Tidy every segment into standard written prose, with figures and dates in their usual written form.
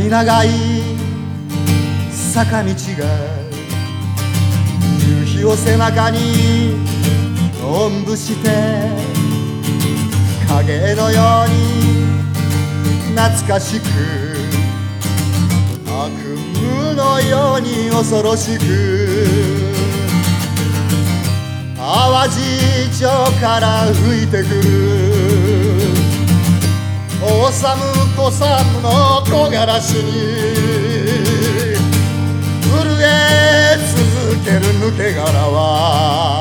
い長い坂道が夕日を背中におんぶして影のように懐かしく悪夢のように恐ろしく淡路町から吹いてくるオーサムコサムの木枯らしに震え続ける抜け殻は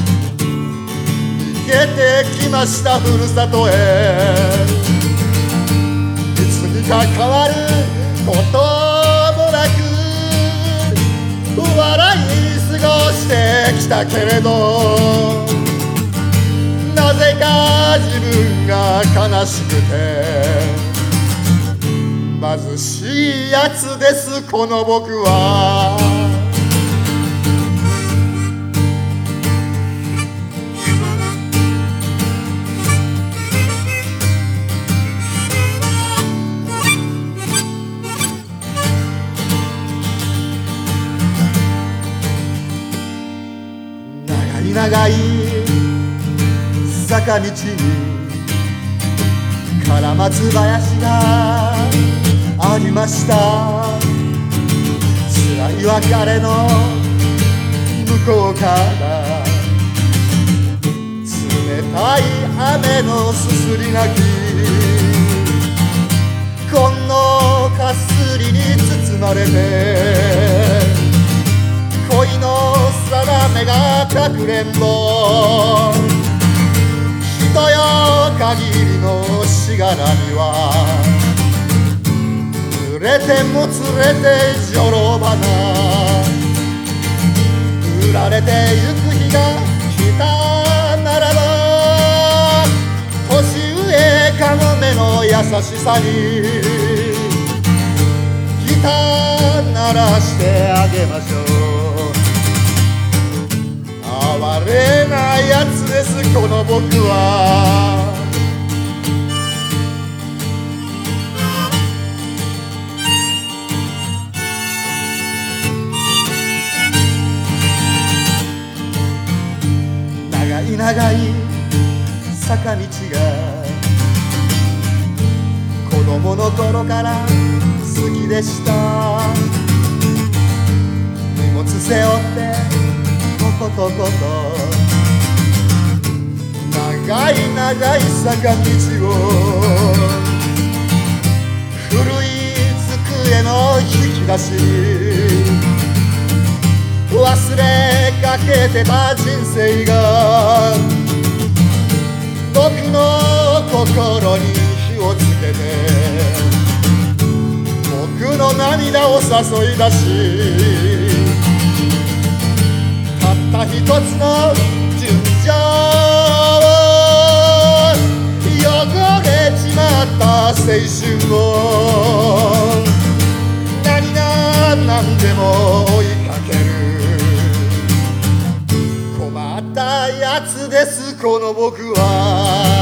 逃げてきましたふるさとへいつにか変わることもなく笑い過ごしてきたけれどなぜか自分が悲しくて貧しいやつですこの僕は長い坂道にカラマツ林がありました辛い別れの向こうから冷たい雨のすすり泣きこのかすりに包まれて恋の定めがかくれんぼ人よ限りのしがらみは濡れてもつれてじょろばな売られてゆく日が来たならば年上かごめの優しさにギター鳴らしてあげましょう哀れなやつですこの僕は長い長い坂道が子供の頃から好きでした荷物背負ってトコトコと長い長い坂道を古い机の引き出し忘れかけてた人生が僕の心に火をつけて僕の涙を誘い出したった一つの純情汚れちまった青春を何が何でも追いかける困ったやつですこの僕は